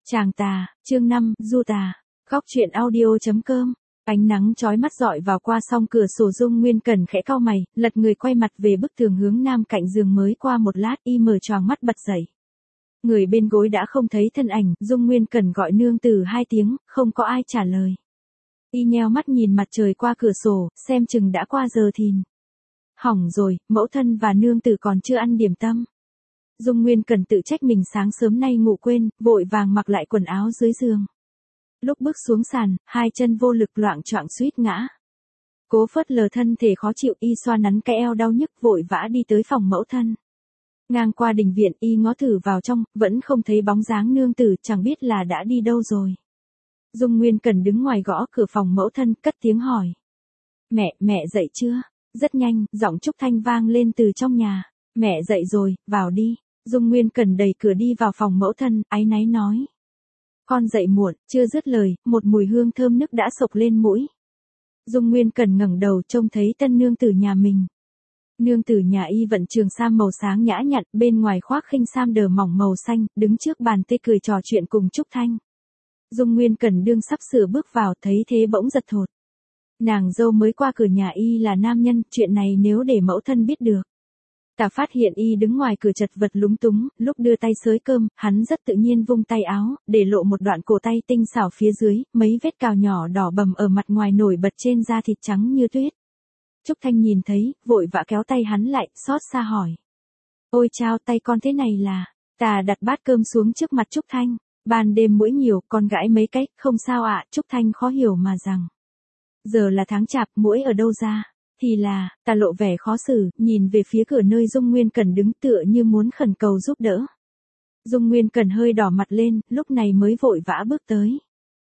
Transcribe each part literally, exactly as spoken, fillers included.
Chàng tà, chương năm, du tà. Góc truyện audio chấm com. Ánh nắng chói mắt dọi vào qua song cửa sổ. Dung Nguyên Cẩn khẽ cau mày, lật người quay mặt về bức tường hướng nam cạnh giường. Mới qua một lát y mở choàng mắt bật dậy. Người bên gối đã không thấy thân ảnh. Dung Nguyên Cẩn gọi nương tử hai tiếng, không có ai trả lời. Y nheo mắt nhìn mặt trời qua cửa sổ, xem chừng đã qua giờ thìn. Hỏng rồi, mẫu thân và nương tử còn chưa ăn điểm tâm. Dung Nguyên Cẩn tự trách mình sáng sớm nay ngủ quên, vội vàng mặc lại quần áo dưới giường. Lúc bước xuống sàn, hai chân vô lực loạng choạng suýt ngã. Cố phớt lờ thân thể khó chịu, y xoa nắn cái eo đau nhức vội vã đi tới phòng mẫu thân. Ngang qua đình viện y ngó thử vào trong, vẫn không thấy bóng dáng nương tử, chẳng biết là đã đi đâu rồi. Dung Nguyên Cẩn đứng ngoài gõ cửa phòng mẫu thân, cất tiếng hỏi. Mẹ, mẹ dậy chưa? Rất nhanh, giọng Trúc Thanh vang lên từ trong nhà. Mẹ dậy rồi, vào đi. Dung Nguyên Cẩn đẩy cửa đi vào phòng mẫu thân, áy náy nói. Con dậy muộn, chưa dứt lời, một mùi hương thơm nức đã sộc lên mũi. Dung Nguyên Cẩn ngẩng đầu trông thấy tân nương tử nhà mình. Nương tử nhà y vận trường sam màu sáng nhã nhặn, bên ngoài khoác khinh sam đờ mỏng màu xanh, đứng trước bàn tê cười trò chuyện cùng Trúc Thanh. Dung Nguyên Cẩn đương sắp sửa bước vào, thấy thế bỗng giật thột. Nàng dâu mới qua cửa nhà y là nam nhân, chuyện này nếu để mẫu thân biết được. Ta phát hiện y đứng ngoài cửa chật vật lúng túng, lúc đưa tay xới cơm, hắn rất tự nhiên vung tay áo, để lộ một đoạn cổ tay tinh xảo phía dưới, mấy vết cào nhỏ đỏ bầm ở mặt ngoài nổi bật trên da thịt trắng như tuyết. Trúc Thanh nhìn thấy, vội vã kéo tay hắn lại, xót xa hỏi. Ôi chao, tay con thế này là, ta đặt bát cơm xuống trước mặt Trúc Thanh, ban đêm muỗi nhiều, con gãi mấy cách, không sao ạ, Trúc Thanh khó hiểu mà rằng. Giờ là tháng chạp, muỗi ở đâu ra? Thì là, ta lộ vẻ khó xử, nhìn về phía cửa nơi Dung Nguyên Cẩn đứng tựa như muốn khẩn cầu giúp đỡ. Dung Nguyên Cẩn hơi đỏ mặt lên, lúc này mới vội vã bước tới.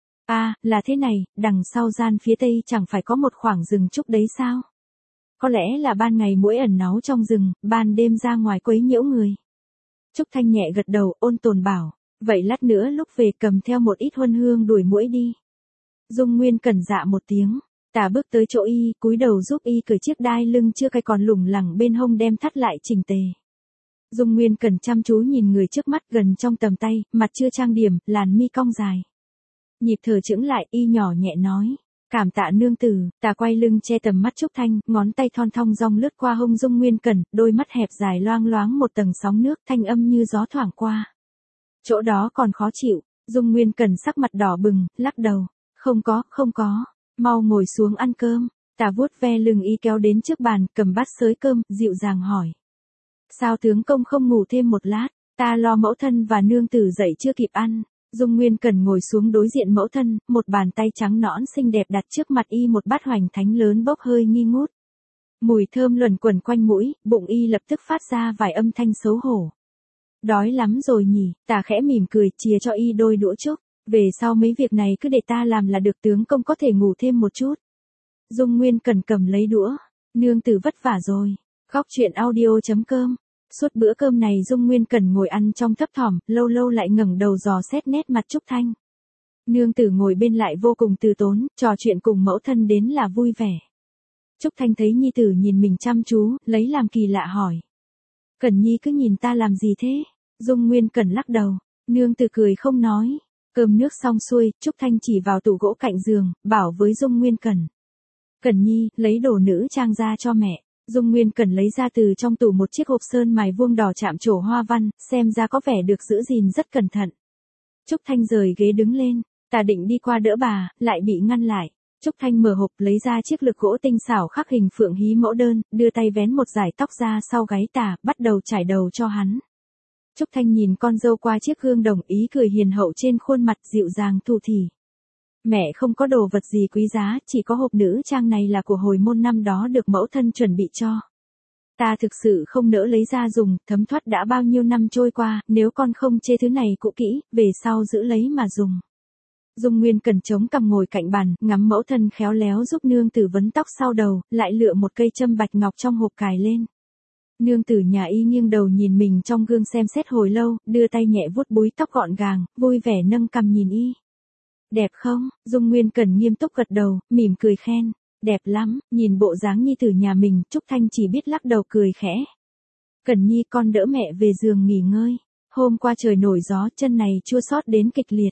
À, là thế này, đằng sau gian phía tây chẳng phải có một khoảng rừng trúc đấy sao? Có lẽ là ban ngày muỗi ẩn náu trong rừng, ban đêm ra ngoài quấy nhiễu người. Trúc Thanh nhẹ gật đầu, ôn tồn bảo, vậy lát nữa lúc về cầm theo một ít huân hương đuổi muỗi đi. Dung Nguyên Cẩn dạ một tiếng. Ta bước tới chỗ y, cúi đầu giúp y cởi chiếc đai lưng chưa cài còn lủng lẳng bên hông đem thắt lại chỉnh tề. Dung Nguyên Cẩn chăm chú nhìn người trước mắt gần trong tầm tay, mặt chưa trang điểm, làn mi cong dài. Nhịp thở chững lại, y nhỏ nhẹ nói. Cảm tạ nương tử, ta quay lưng che tầm mắt Trúc Thanh, ngón tay thon thong dong lướt qua hông Dung Nguyên Cẩn, đôi mắt hẹp dài loang loáng một tầng sóng nước, thanh âm như gió thoảng qua. Chỗ đó còn khó chịu, Dung Nguyên Cẩn sắc mặt đỏ bừng, lắc đầu. Không có, không có. Mau ngồi xuống ăn cơm. Ta vuốt ve lưng y kéo đến trước bàn, cầm bát xới cơm, dịu dàng hỏi. Sao tướng công không ngủ thêm một lát? Ta lo mẫu thân và nương tử dậy chưa kịp ăn. Dung Nguyên Cẩn ngồi xuống đối diện mẫu thân, một bàn tay trắng nõn xinh đẹp đặt trước mặt y một bát hoành thánh lớn bốc hơi nghi ngút. Mùi thơm luẩn quẩn quanh mũi, bụng y lập tức phát ra vài âm thanh xấu hổ. Đói lắm rồi nhỉ, ta khẽ mỉm cười chìa cho y đôi đũa trúc. Về sau mấy việc này cứ để ta làm là được, tướng công có thể ngủ thêm một chút. Dung Nguyên Cẩn cầm lấy đũa. Nương tử vất vả rồi. Góc truyện audio chấm com. Suốt bữa cơm này Dung Nguyên Cẩn ngồi ăn trong thấp thỏm, lâu lâu lại ngẩng đầu dò xét nét mặt Trúc Thanh. Nương tử ngồi bên lại vô cùng từ tốn, trò chuyện cùng mẫu thân đến là vui vẻ. Trúc Thanh thấy nhi tử nhìn mình chăm chú, lấy làm kỳ lạ hỏi. Cẩn nhi cứ nhìn ta làm gì thế? Dung Nguyên Cẩn lắc đầu. Nương tử cười không nói. Cơm nước xong xuôi, Trúc Thanh chỉ vào tủ gỗ cạnh giường, bảo với Dung Nguyên Cẩn. Cẩn nhi, lấy đồ nữ trang ra cho mẹ. Dung Nguyên Cẩn lấy ra từ trong tủ một chiếc hộp sơn mài vuông đỏ chạm trổ hoa văn, xem ra có vẻ được giữ gìn rất cẩn thận. Trúc Thanh rời ghế đứng lên, ta định đi qua đỡ bà, lại bị ngăn lại. Trúc Thanh mở hộp lấy ra chiếc lược gỗ tinh xảo khắc hình phượng hí mẫu đơn, đưa tay vén một dải tóc ra sau gáy tà, bắt đầu trải đầu cho hắn. Trúc Thanh nhìn con dâu qua chiếc gương đồng, ý cười hiền hậu trên khuôn mặt, dịu dàng thủ thỉ. Mẹ không có đồ vật gì quý giá, chỉ có hộp nữ trang này là của hồi môn năm đó được mẫu thân chuẩn bị cho. Ta thực sự không nỡ lấy ra dùng, thấm thoát đã bao nhiêu năm trôi qua, nếu con không chê thứ này cũ kỹ, về sau giữ lấy mà dùng. Dung Nguyên Cẩn chống cằm ngồi cạnh bàn, ngắm mẫu thân khéo léo giúp nương tử vấn tóc sau đầu, lại lựa một cây châm bạch ngọc trong hộp cài lên. Nương tử nhà y nghiêng đầu nhìn mình trong gương xem xét hồi lâu, đưa tay nhẹ vuốt búi tóc gọn gàng, vui vẻ nâng cằm nhìn y. Đẹp không? Dung Nguyên Cẩn nghiêm túc gật đầu, mỉm cười khen. Đẹp lắm, nhìn bộ dáng nhi tử nhà mình, Trúc Thanh chỉ biết lắc đầu cười khẽ. Cẩn nhi con đỡ mẹ về giường nghỉ ngơi. Hôm qua trời nổi gió, chân này chua xót đến kịch liệt.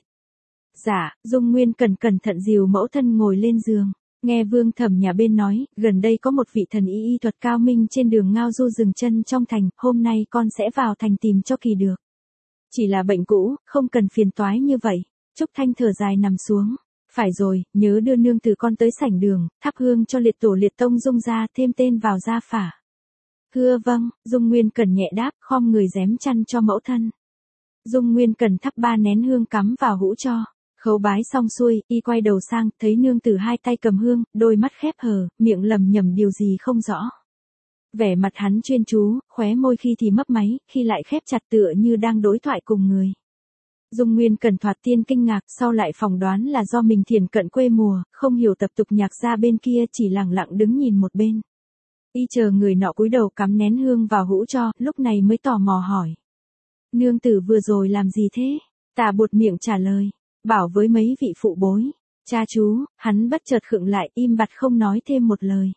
Dạ, Dung Nguyên Cẩn cẩn thận dìu mẫu thân ngồi lên giường. Nghe Vương Thẩm nhà bên nói, gần đây có một vị thần y y thuật cao minh trên đường Ngao Du dừng chân trong thành, hôm nay con sẽ vào thành tìm cho kỳ được. Chỉ là bệnh cũ, không cần phiền toái như vậy. Trúc Thanh thở dài nằm xuống. Phải rồi, nhớ đưa nương tử con tới sảnh đường, thắp hương cho liệt tổ liệt tông Dung gia thêm tên vào gia phả. Thưa vâng, Dung Nguyên Cẩn nhẹ đáp, khom người rém chăn cho mẫu thân. Dung Nguyên Cẩn thắp ba nén hương cắm vào hũ cho. Khấu bái xong xuôi, y quay đầu sang, thấy nương tử hai tay cầm hương, đôi mắt khép hờ, miệng lầm nhầm điều gì không rõ. Vẻ mặt hắn chuyên chú, khóe môi khi thì mấp máy, khi lại khép chặt tựa như đang đối thoại cùng người. Dung Nguyên Cẩn thoạt tiên kinh ngạc, sau lại phỏng đoán là do mình thiền cận quê mùa, không hiểu tập tục nhạc gia bên kia chỉ lặng lặng đứng nhìn một bên. Y chờ người nọ cúi đầu cắm nén hương vào hũ cho, lúc này mới tò mò hỏi. Nương tử vừa rồi làm gì thế? Tà buột miệng trả lời. Bảo với mấy vị phụ bối. Cha chú, hắn bất chợt khựng lại, im bặt không nói thêm một lời.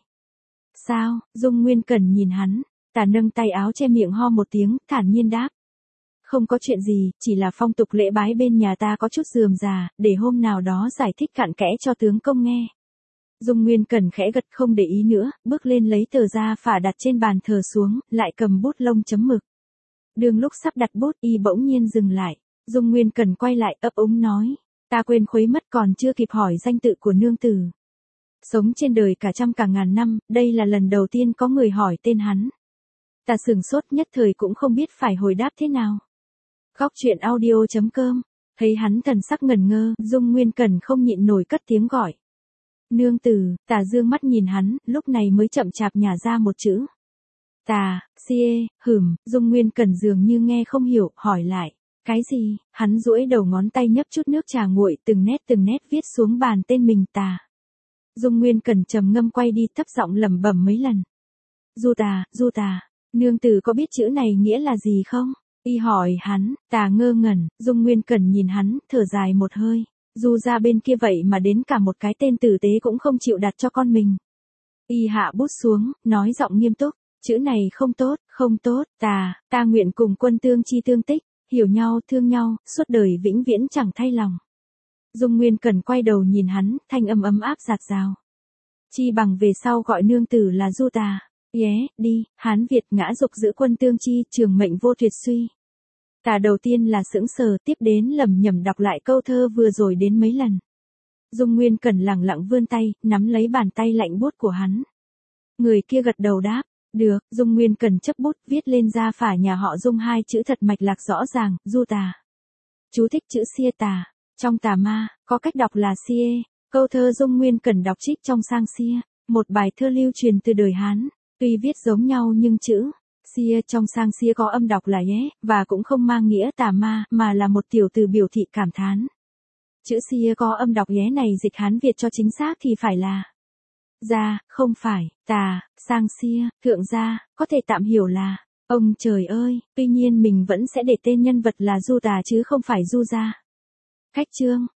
Sao? Dung Nguyên Cẩn nhìn hắn. Tà nâng tay áo che miệng ho một tiếng, thản nhiên đáp. Không có chuyện gì, chỉ là phong tục lễ bái bên nhà ta có chút rườm rà, để hôm nào đó giải thích cặn kẽ cho tướng công nghe. Dung Nguyên Cẩn khẽ gật không để ý nữa, bước lên lấy tờ gia phả đặt trên bàn thờ xuống, lại cầm bút lông chấm mực. Đường lúc sắp đặt bút, y bỗng nhiên dừng lại. Dung Nguyên Cẩn quay lại ấp úng nói. Ta quên khuấy mất còn chưa kịp hỏi danh tự của nương tử. Sống trên đời cả trăm cả ngàn năm, đây là lần đầu tiên có người hỏi tên hắn. Ta sửng sốt nhất thời cũng không biết phải hồi đáp thế nào. Góc truyện audio chấm com. Thấy hắn thần sắc ngẩn ngơ, Dung Nguyên Cẩn không nhịn nổi cất tiếng gọi. Nương tử, Tà dương mắt nhìn hắn, lúc này mới chậm chạp nhả ra một chữ. Tà, xie, hửm, Dung Nguyên Cẩn dường như nghe không hiểu, hỏi lại. Cái gì? Hắn duỗi đầu ngón tay nhấp chút nước trà nguội, từng nét từng nét viết xuống bàn tên mình Tà. Dung Nguyên Cẩn trầm ngâm quay đi, thấp giọng lẩm bẩm mấy lần. Du Tà, Du Tà, nương tử có biết chữ này nghĩa là gì không? Y hỏi hắn. Tà ngơ ngẩn, Dung Nguyên Cẩn nhìn hắn, thở dài một hơi. Du ra bên kia vậy mà đến cả một cái tên tử tế cũng không chịu đặt cho con mình. Y hạ bút xuống, nói giọng nghiêm túc. Chữ này không tốt, không tốt. Tà, ta nguyện cùng quân tương chi tương tích. Hiểu nhau, thương nhau, suốt đời vĩnh viễn chẳng thay lòng. Dung Nguyên Cẩn quay đầu nhìn hắn, thanh âm ấm áp dạt dào. Chi bằng về sau gọi nương tử là Du Tà. Yé, yeah, đi, Hán Việt ngã dục giữ quân tương chi, trường mệnh vô tuyệt suy. Tà đầu tiên là sững sờ, tiếp đến lẩm nhẩm đọc lại câu thơ vừa rồi đến mấy lần. Dung Nguyên Cẩn lẳng lặng vươn tay, nắm lấy bàn tay lạnh buốt của hắn. Người kia gật đầu đáp. Được, Dung Nguyên Cẩn chấp bút, viết lên gia phả nhà họ Dung hai chữ thật mạch lạc rõ ràng, Du Tà. Chú thích chữ xia tà. Trong tà ma, có cách đọc là xie. Câu thơ Dung Nguyên Cẩn đọc trích trong sang xia. Một bài thơ lưu truyền từ đời Hán. Tuy viết giống nhau nhưng chữ xia trong sang xia có âm đọc là yé, và cũng không mang nghĩa tà ma, mà là một tiểu từ biểu thị cảm thán. Chữ xia có âm đọc yé này dịch Hán Việt cho chính xác thì phải là gia, không phải, tà, sang xia, thượng gia, có thể tạm hiểu là, ông trời ơi, tuy nhiên mình vẫn sẽ để tên nhân vật là Du Tà chứ không phải Du gia. Khách chương.